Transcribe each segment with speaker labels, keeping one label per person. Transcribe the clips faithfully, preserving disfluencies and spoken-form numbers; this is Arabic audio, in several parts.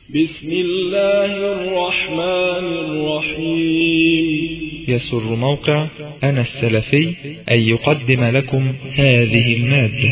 Speaker 1: بسم الله الرحمن الرحيم.
Speaker 2: يسر موقع أنا السلفي أن يقدم لكم هذه المادة.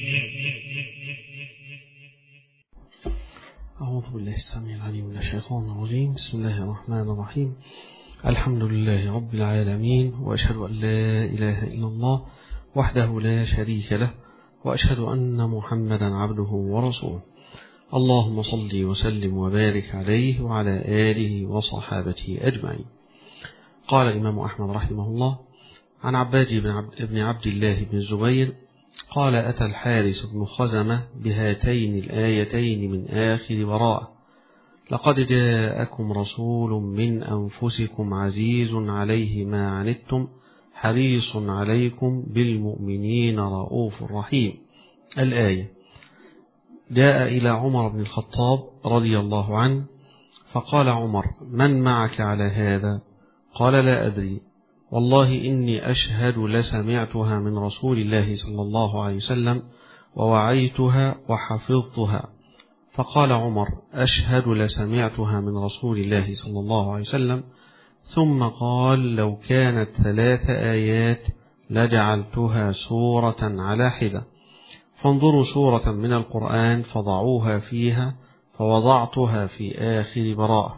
Speaker 3: أعوذ بالله السميع العليم من الشيطان الرجيم. بسم الله الرحمن الرحيم. الحمد لله رب العالمين، وأشهد أن لا إله إلا الله وحده لا شريك له، وأشهد أن محمدا عبده ورسوله. اللهم صل وسلم وبارك عليه وعلى آله وصحابته أجمعين. قال الإمام أحمد رحمه الله عن عباد بن عبد, بن عبد الله بن الزبير قال: أتى الحارث بن خزمة بهاتين الآيتين من آخر براءة: لقد جاءكم رسول من أنفسكم عزيز عليه ما عنتم حريص عليكم بالمؤمنين رؤوف رحيم. الآية. جاء إلى عمر بن الخطاب رضي الله عنه فقال عمر: من معك على هذا؟ قال: لا أدري، والله إني أشهد لسمعتها من رسول الله صلى الله عليه وسلم ووعيتها وحفظتها. فقال عمر: أشهد لسمعتها من رسول الله صلى الله عليه وسلم. ثم قال: لو كانت ثلاث آيات لجعلتها سورة على حدة، فانظروا سورة من القرآن فضعوها فيها، فوضعتها في آخر براءة.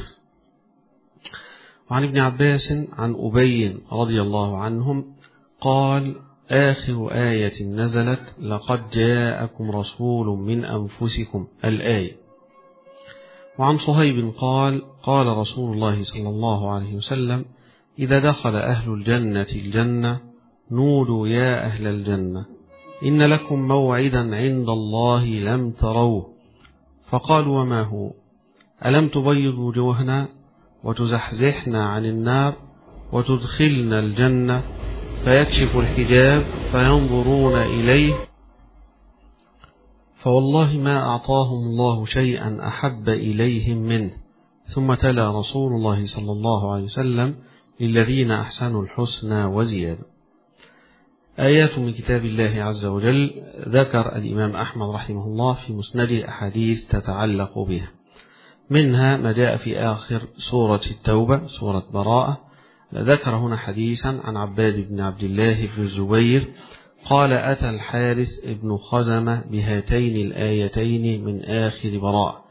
Speaker 3: وعن ابن عباس عن أبي رضي الله عنهم قال: آخر آية نزلت لقد جاءكم رسول من أنفسكم، الآية. وعن صهيب قال: قال رسول الله صلى الله عليه وسلم: إذا دخل أهل الجنة الجنة نودوا يا أهل الجنة إن لكم موعدا عند الله لم تروه. فقالوا: وما هو؟ ألم تبيض وجوهنا وتزحزحنا عن النار وتدخلنا الجنة؟ فيكشف الحجاب فينظرون إليه، فوالله ما أعطاهم الله شيئا أحب إليهم منه. ثم تلا رسول الله صلى الله عليه وسلم: للذين أحسنوا الحسنى وزيادة. آيات من كتاب الله عز وجل. ذكر الإمام أحمد رحمه الله في مسنده أحاديث تتعلق بها، منها ما جاء في آخر سورة التوبة سورة براءة. ذكر هنا حديثا عن عباد بن عبد الله بن الزبير قال: أتى الحارث بن خزمة بهاتين الآيتين من آخر براءة.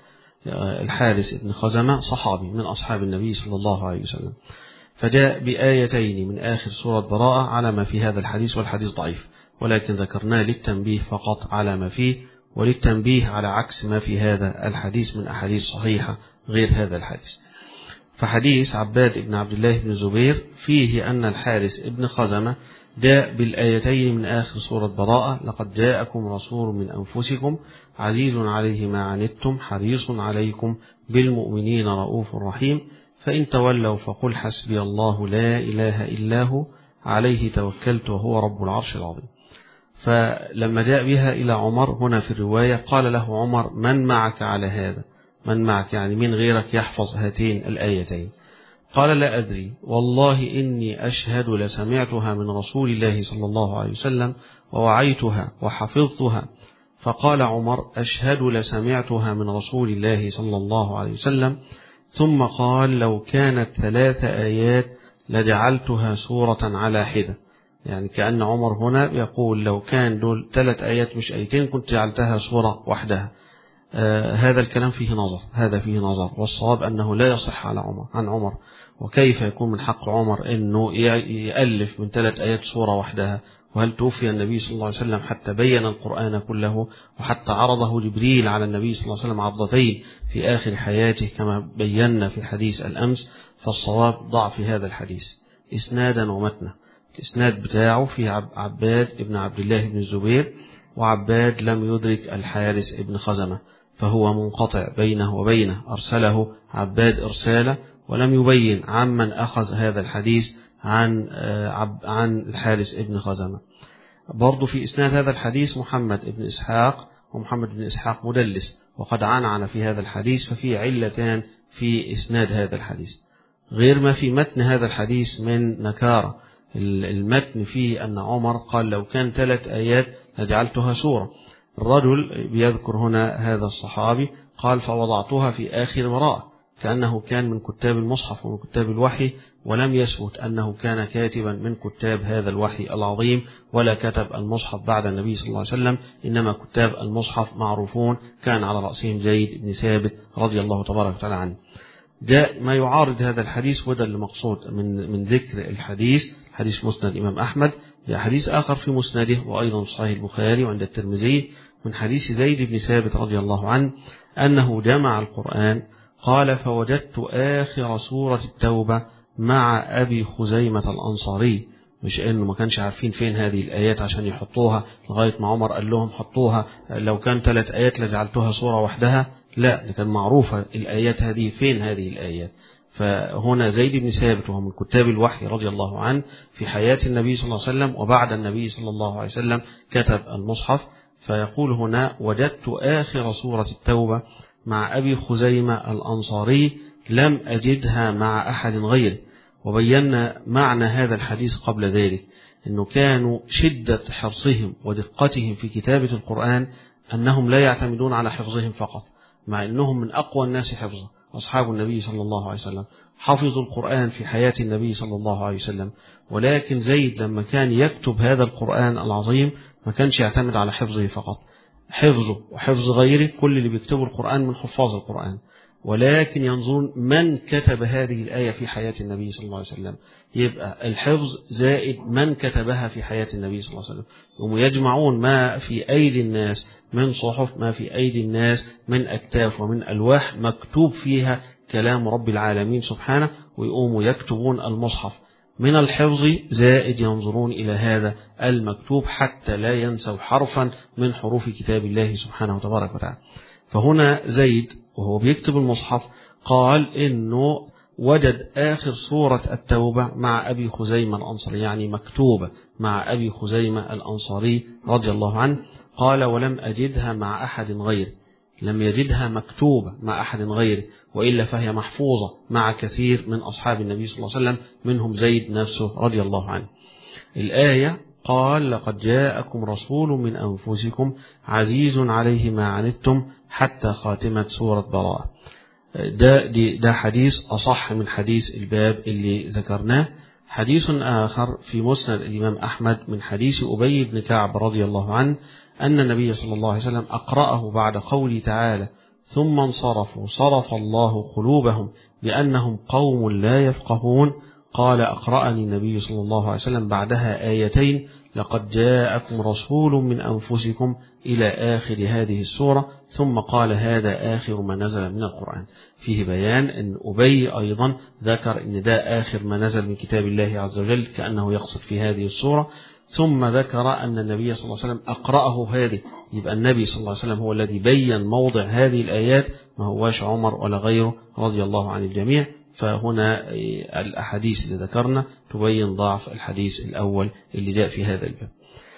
Speaker 3: الحارث بن خزمة صحابي من أصحاب النبي صلى الله عليه وسلم، فجاء بآيتين من آخر سورة براءة على ما في هذا الحديث، والحديث ضعيف، ولكن ذكرناه للتنبيه فقط على ما فيه، وللتنبيه على عكس ما في هذا الحديث من أحاديث صحيحة غير هذا الحديث. فحديث عباد بن عبد الله بن الزبير فيه أن الحارث بن خزمة جاء بالآيتين من آخر سورة براءة: لقد جاءكم رسول من أنفسكم عزيز عليه ما عنتم حريص عليكم بالمؤمنين رؤوف رحيم، فإن تولوا فقل حسبي الله لا إله إلا هو عليه توكلت وهو رب العرش العظيم. فلما جاء بها إلى عمر هنا في الرواية قال له عمر: من معك على هذا؟ من معك يعني من غيرك يحفظ هاتين الآيتين؟ قال: لا أدري، والله إني أشهد لسمعتها من رسول الله صلى الله عليه وسلم ووعيتها وحفظتها. فقال عمر: أشهد لسمعتها من رسول الله صلى الله عليه وسلم. ثم قال: لو كانت ثلاث آيات لجعلتها سورة على حدة، يعني كأن عمر هنا يقول لو كان دول ثلاث آيات مش آيتين كنت جعلتها سورة وحدها. آه هذا الكلام فيه نظر، هذا فيه نظر، والصواب أنه لا يصح على عمر عن عمر. وكيف يكون من حق عمر أنه يألف من ثلاث آيات سورة وحدها؟ وهل توفي النبي صلى الله عليه وسلم حتى بين القرآن كله، وحتى عرضه جبريل على النبي صلى الله عليه وسلم عرضتين في آخر حياته كما بينا في الحديث الأمس؟ فالصواب ضعف هذا الحديث إسنادا ومتنا. الإسناد بتاعه في عباد ابن عبد الله بن الزبير، وعباد لم يدرك الحارث ابن خزمة، فهو منقطع بينه وبينه، أرسله عباد إرسالة ولم يبين عمن أخذ هذا الحديث عن عن الحارث ابن خزمة. برضو في إسناد هذا الحديث محمد ابن إسحاق، ومحمد بن إسحاق مدلس وقد عنعن في هذا الحديث، ففي علتان في إسناد هذا الحديث غير ما في متن هذا الحديث من نكارة. المتن فيه أن عمر قال: لو كان ثلاث آيات لجعلتها سورة. الرجل بيذكر هنا هذا الصحابي قال فوضعتها في آخر براءة، كأنه كان من كتاب المصحف ومن كتاب الوحي، ولم يثبت أنه كان كاتبا من كتاب هذا الوحي العظيم، ولا كتب المصحف بعد النبي صلى الله عليه وسلم، إنما كتاب المصحف معروفون كان على رأسهم زيد بن ثابت رضي الله تبارك وتعالى عنه. جاء ما يعارض هذا الحديث، وده المقصود من من ذكر الحديث، حديث مسند الإمام أحمد. جاء حديث آخر في مسنده وأيضا في صحيح البخاري وعند الترمذي من حديث زيد بن ثابت رضي الله عنه أنه جمع القرآن، قال فوجدت آخر سورة التوبة مع أبي خزيمة الأنصاري. مش إنه ما كانش عارفين فين هذه الآيات عشان يحطوها لغاية ما عمر قال لهم حطوها، لو كان ثلاث آيات لجعلتها سورة وحدها، لا، كان معروفة الآيات هذه فين هذه الآيات. فهنا زيد بن ثابت وهو من كتاب الوحي رضي الله عنه في حياة النبي صلى الله عليه وسلم، وبعد النبي صلى الله عليه وسلم كتب المصحف. فيقول هنا وجدت آخر سورة التوبة مع أبي خزيمة الأنصاري لم أجدها مع أحد غيره. وبينا معنى هذا الحديث قبل ذلك، أنه كانوا شدة حرصهم ودقتهم في كتابة القرآن أنهم لا يعتمدون على حفظهم فقط، مع أنهم من أقوى الناس حفظا. أصحاب النبي صلى الله عليه وسلم حفظوا القرآن في حياة النبي صلى الله عليه وسلم، ولكن زيد لما كان يكتب هذا القرآن العظيم ما كانش يعتمد على حفظه فقط، حفظه وحفظ غيره، كل اللي بيكتبوا القرآن من حفاظ القرآن، ولكن ينظرون من كتب هذه الآية في حياة النبي صلى الله عليه وسلم. يبقى الحفظ زائد من كتبها في حياة النبي صلى الله عليه وسلم، ويجمعون ما في أيدي الناس من صحف، ما في أيدي الناس من أكتاف ومن ألواح مكتوب فيها كلام رب العالمين سبحانه، ويقوموا يكتبون المصحف من الحفظ زائد ينظرون إلى هذا المكتوب حتى لا ينسوا حرفا من حروف كتاب الله سبحانه وتبارك وتعالى. فهنا زيد وهو بيكتب المصحف قال إنه وجد آخر سورة التوبة مع أبي خزيمة الأنصاري، يعني مكتوبة مع أبي خزيمة الأنصاري رضي الله عنه. قال ولم أجدها مع أحد غيره، لم يجدها مكتوبة مع أحد غيره، وإلا فهي محفوظة مع كثير من أصحاب النبي صلى الله عليه وسلم منهم زيد نفسه رضي الله عنه. الآية قال لقد جاءكم رسول من أنفسكم عزيز عليه ما عنتم حتى خاتمة سورة براءة. ده, ده حديث أصح من حديث الباب اللي ذكرناه. حديث آخر في مسند الإمام أحمد من حديث أبي بن كعب رضي الله عنه أن النبي صلى الله عليه وسلم أقرأه بعد قوله تعالى ثم انصرفوا صرف الله قلوبهم بأنهم قوم لا يفقهون. قال أقرأني النبي صلى الله عليه وسلم بعدها آيتين لقد جاءكم رسول من أنفسكم إلى آخر هذه السورة، ثم قال هذا آخر ما نزل من القرآن. فيه بيان أن أبي أيضا ذكر أن ده آخر ما نزل من كتاب الله عز وجل، كأنه يقصد في هذه السورة. ثم ذكر أن النبي صلى الله عليه وسلم أقرأه هذه، يبقى النبي صلى الله عليه وسلم هو الذي بين موضع هذه الآيات، ما هواش عمر ولا غيره رضي الله عن الجميع. فهنا الأحاديث اللي ذكرنا تبين ضعف الحديث الأول اللي جاء في هذا الباب.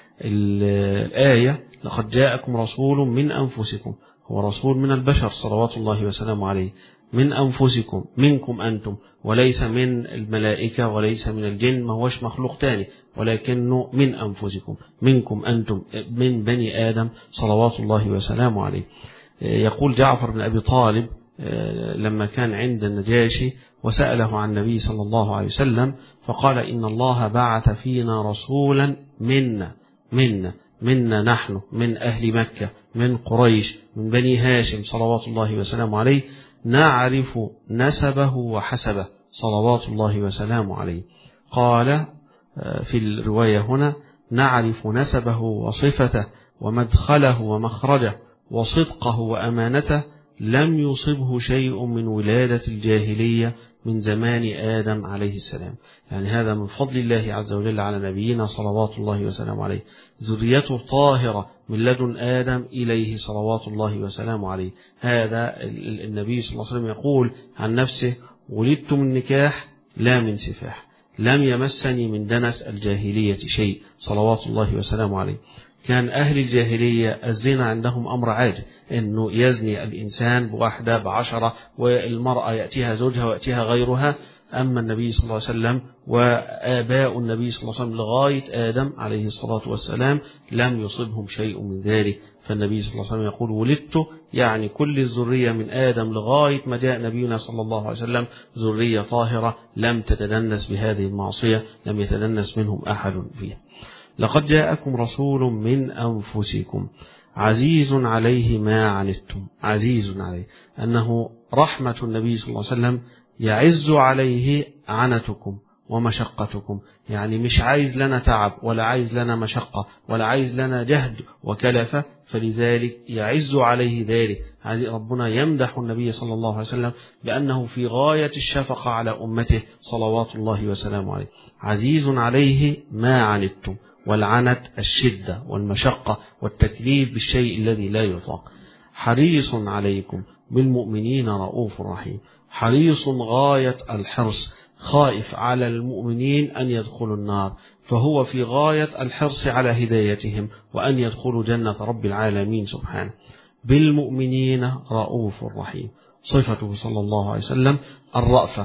Speaker 3: الآية لقد جاءكم رسول من أنفسكم، هو رسول من البشر صلوات الله وسلامه عليه، من أنفسكم منكم أنتم، وليس من الملائكة وليس من الجن، ما هوش مخلوق تاني، ولكنه من أنفسكم منكم أنتم من بني آدم صلوات الله وسلامه عليه. يقول جعفر بن أبي طالب لما كان عند النجاشي وسأله عن النبي صلى الله عليه وسلم فقال إن الله بعث فينا رسولا منا منا منا نحن من أهل مكة من قريش من بني هاشم صلوات الله وسلامه عليه، نعرف نسبه وحسبه صلوات الله وسلامه عليه. قال في الرواية هنا نعرف نسبه وصفته ومدخله ومخرجه وصدقه وأمانته، لم يصبه شيء من ولادة الجاهلية من زمان آدم عليه السلام. يعني هذا من فضل الله عز وجل على نبينا صلوات الله وسلامه عليه، ذريته طاهرة من لدن آدم إليه صلوات الله وسلامه عليه. هذا النبي صلى الله عليه وسلم يقول عن نفسه ولدت من نكاح لا من سفاح، لم يمسني من دنس الجاهلية شيء صلوات الله وسلامه عليه. كان أهل الجاهلية الزنا عندهم أمر عادي، أنه يزني الإنسان بواحدة بعشرة، والمرأة يأتيها زوجها ويأتيها غيرها، أما النبي صلى الله عليه وسلم وآباء النبي صلى الله عليه وسلم لغاية آدم عليه الصلاة والسلام لم يصبهم شيء من ذلك. فالنبي صلى الله عليه وسلم يقول ولدت، يعني كل الذرية من آدم لغاية ما جاء نبينا صلى الله عليه وسلم ذرية طاهرة لم تتدنس بهذه المعصية، لم يتدنس منهم أحد فيها. لقد جاءكم رسول من أنفسكم عزيز عليه ما عنتم. عزيز عليه أنه رحمة النبي صلى الله عليه وسلم يعز عليه عنتكم ومشقتكم، يعني مش عايز لنا تعب ولا عايز لنا مشقة ولا عايز لنا جهد وكلفة، فلذلك يعز عليه ذلك. ربنا يمدح النبي صلى الله عليه وسلم بأنه في غاية الشفقة على أمته صلوات الله وسلامه عليه. عزيز عليه ما عنتم، والعنت الشدة والمشقة والتكليف بالشيء الذي لا يطاق. حريص عليكم بالمؤمنين رؤوف رحيم. حريص غاية الحرص، خائف على المؤمنين أن يدخلوا النار، فهو في غاية الحرص على هدايتهم وأن يدخلوا جنة رب العالمين سبحانه. بالمؤمنين رؤوف رحيم. صفته صلى الله عليه وسلم الرأفة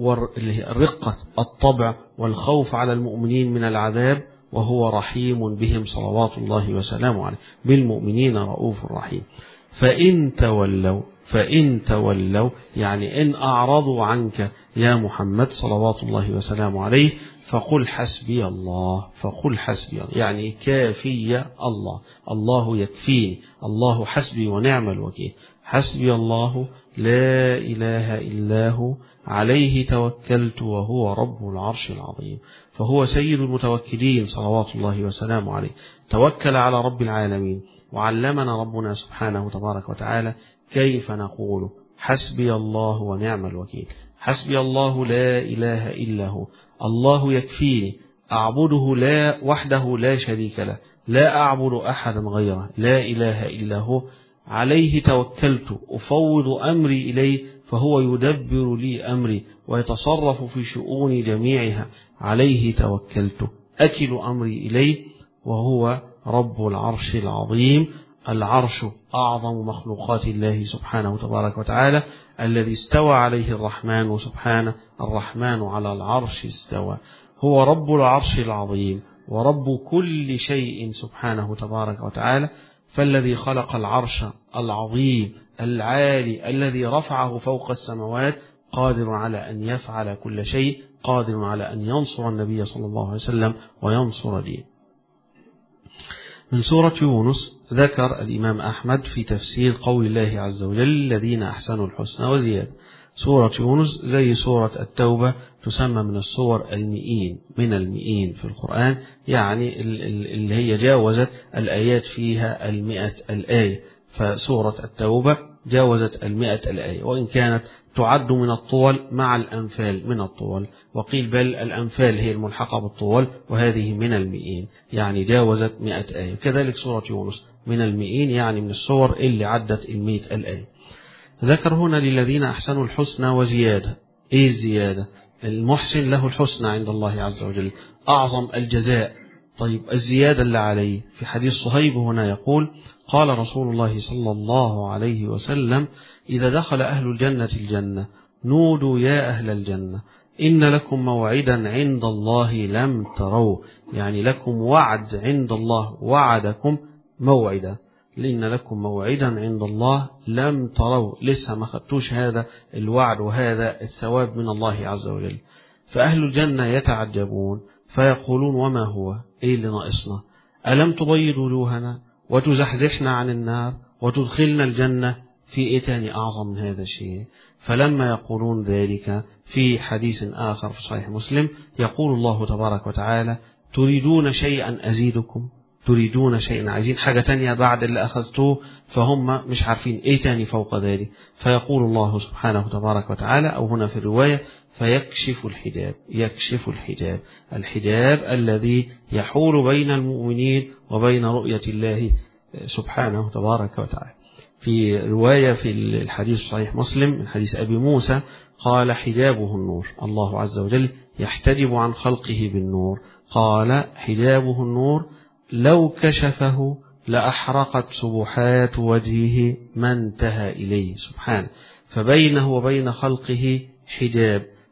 Speaker 3: والرقة الطبع والخوف على المؤمنين من العذاب، وهو رحيم بهم صلوات الله وسلامه عليه. بالمؤمنين رؤوف رحيم. فإن تولوا فإن تولوا يعني إن أعرضوا عنك يا محمد صلوات الله وسلامه عليه فقل حسبي الله. فقل حسبي الله يعني كافي الله، الله يكفيني، الله حسبي ونعم الوكيل. حسبي الله لا إله إلا هو عليه توكلت وهو رب العرش العظيم. فهو سيد المتوكلين صلوات الله وسلامه عليه. توكل على رب العالمين، وعلمنا ربنا سبحانه تبارك وتعالى كيف نقول حسبي الله ونعم الوكيل. حسبي الله لا إله إلا هو، الله يكفيني، أعبده لا وحده لا شريك له، لا أعبد أحدا غيره، لا إله إلا هو، عليه توكلت، أفوض أمري إليه فهو يدبر لي أمري ويتصرف في شؤوني جميعها، عليه توكلت، أكل أمري إليه، وهو رب العرش العظيم. العرش أعظم مخلوقات الله سبحانه تبارك وتعالى، الذي استوى عليه الرحمن سبحانه. الرحمن على العرش استوى، هو رب العرش العظيم ورب كل شيء سبحانه تبارك وتعالى. فالذي خلق العرش العظيم العالي الذي رفعه فوق السماوات قادر على أن يفعل كل شيء، قادر على أن ينصر النبي صلى الله عليه وسلم وينصر دين. من سورة يونس ذكر الإمام أحمد في تفسير قول الله عز وجل الذين أحسنوا الحسنى وزيادة. سورة يونس زي سورة التوبة تسمى من السور المئين، من المئين في القرآن، يعني اللي هي جاوزت الآيات فيها المئة الآية. فسورة التوبة جاوزت المئة الآية، وإن كانت تعد من الطول مع الأنفال من الطول، وقيل بل الأنفال هي الملحقة بالطول وهذه من المئين، يعني جاوزت مئة آية. كذلك سورة يونس من المئين، يعني من السور اللي عدت المئة الآية. ذكر هنا للذين أحسنوا الحسنى وزيادة. إيه الزيادة؟ المحسن له الحسنى عند الله عز وجل، أعظم الجزاء. طيب الزيادة اللي عليه في حديث صهيب هنا يقول قال رسول الله صلى الله عليه وسلم إذا دخل أهل الجنة الجنة نودوا يا أهل الجنة إن لكم موعدا عند الله لم تروا، يعني لكم وعد عند الله، وعدكم موعدا، لأن لكم موعدا عند الله لم تروا، لسه ما خدتوش هذا الوعد وهذا الثواب من الله عز وجل. فأهل الجنة يتعجبون فيقولون وما هو؟ إيه اللي ناقصنا؟ ألم تبيض وجوهنا وتزحزحنا عن النار وتدخلنا الجنة؟ في إيه تاني أعظم من هذا الشيء؟ فلما يقولون ذلك في حديث آخر في صحيح مسلم يقول الله تبارك وتعالى تريدون شيئا أزيدكم؟ تريدون شيئا، عايزين حاجة تانية بعد اللي أخذتوه؟ فهم مش عارفين إيه تاني فوق ذلك. فيقول الله سبحانه تبارك وتعالى، أو هنا في الرواية فيكشف الحجاب. يكشف الحجاب، الحجاب الذي يحول بين المؤمنين وبين رؤية الله سبحانه تبارك وتعالى. في رواية في الحديث صحيح مسلم من حديث أبي موسى قال حجابه النور، الله عز وجل يحتجب عن خلقه بالنور. قال حجابه النور لو كشفه لأحرقت سبحات وجهه ما انتهى إليه سبحانه. فبينه وبين خلقه حجاب،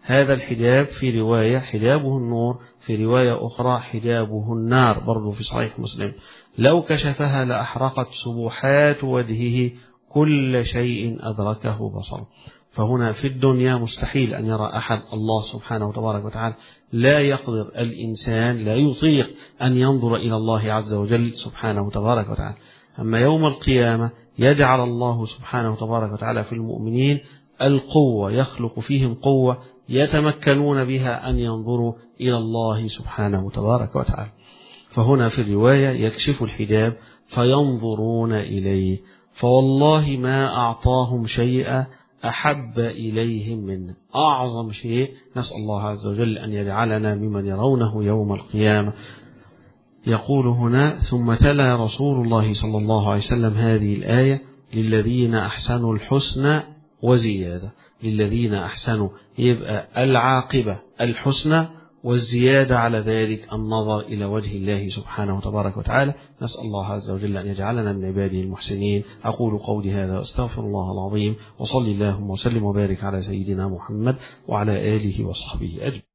Speaker 3: هذا الحجاب في رواية حجابه النور، في رواية أخرى حجابه النار، برضو في صحيح مسلم. لو كشفها لأحرقت سبحات وجهه كل شيء أدركه بصره. فهنا في الدنيا مستحيل أن يرى أحد الله سبحانه وتبارك وتعالى، لا يقدر الإنسان، لا يطيق أن ينظر إلى الله عز وجل سبحانه وتبارك وتعالى. أما يوم القيامة يجعل الله سبحانه وتبارك وتعالى في المؤمنين القوة، يخلق فيهم قوة يتمكنون بها أن ينظروا إلى الله سبحانه وتبارك وتعالى. فهنا في الرواية يكشف الحجاب فينظرون إليه، فوالله ما أعطاهم شيئا أحب إليهم منه، أعظم شيء. نسأل الله عز وجل أن يجعلنا ممن يرونه يوم القيامة. يقول هنا: ثم تلا رسول الله صلى الله عليه وسلم هذه الآية: للذين أحسنوا الحسنى وزيادة. للذين أحسنوا يبقى العاقبة الحسنى، والزيادة على ذلك النظر إلى وجه الله سبحانه وتبارك وتعالى. نسأل الله عز وجل أن يجعلنا من عباده المحسنين. أقول قولي هذا وأستغفر الله العظيم، وصلي اللهم وسلم وبارك على سيدنا محمد وعلى آله وصحبه أجمعين.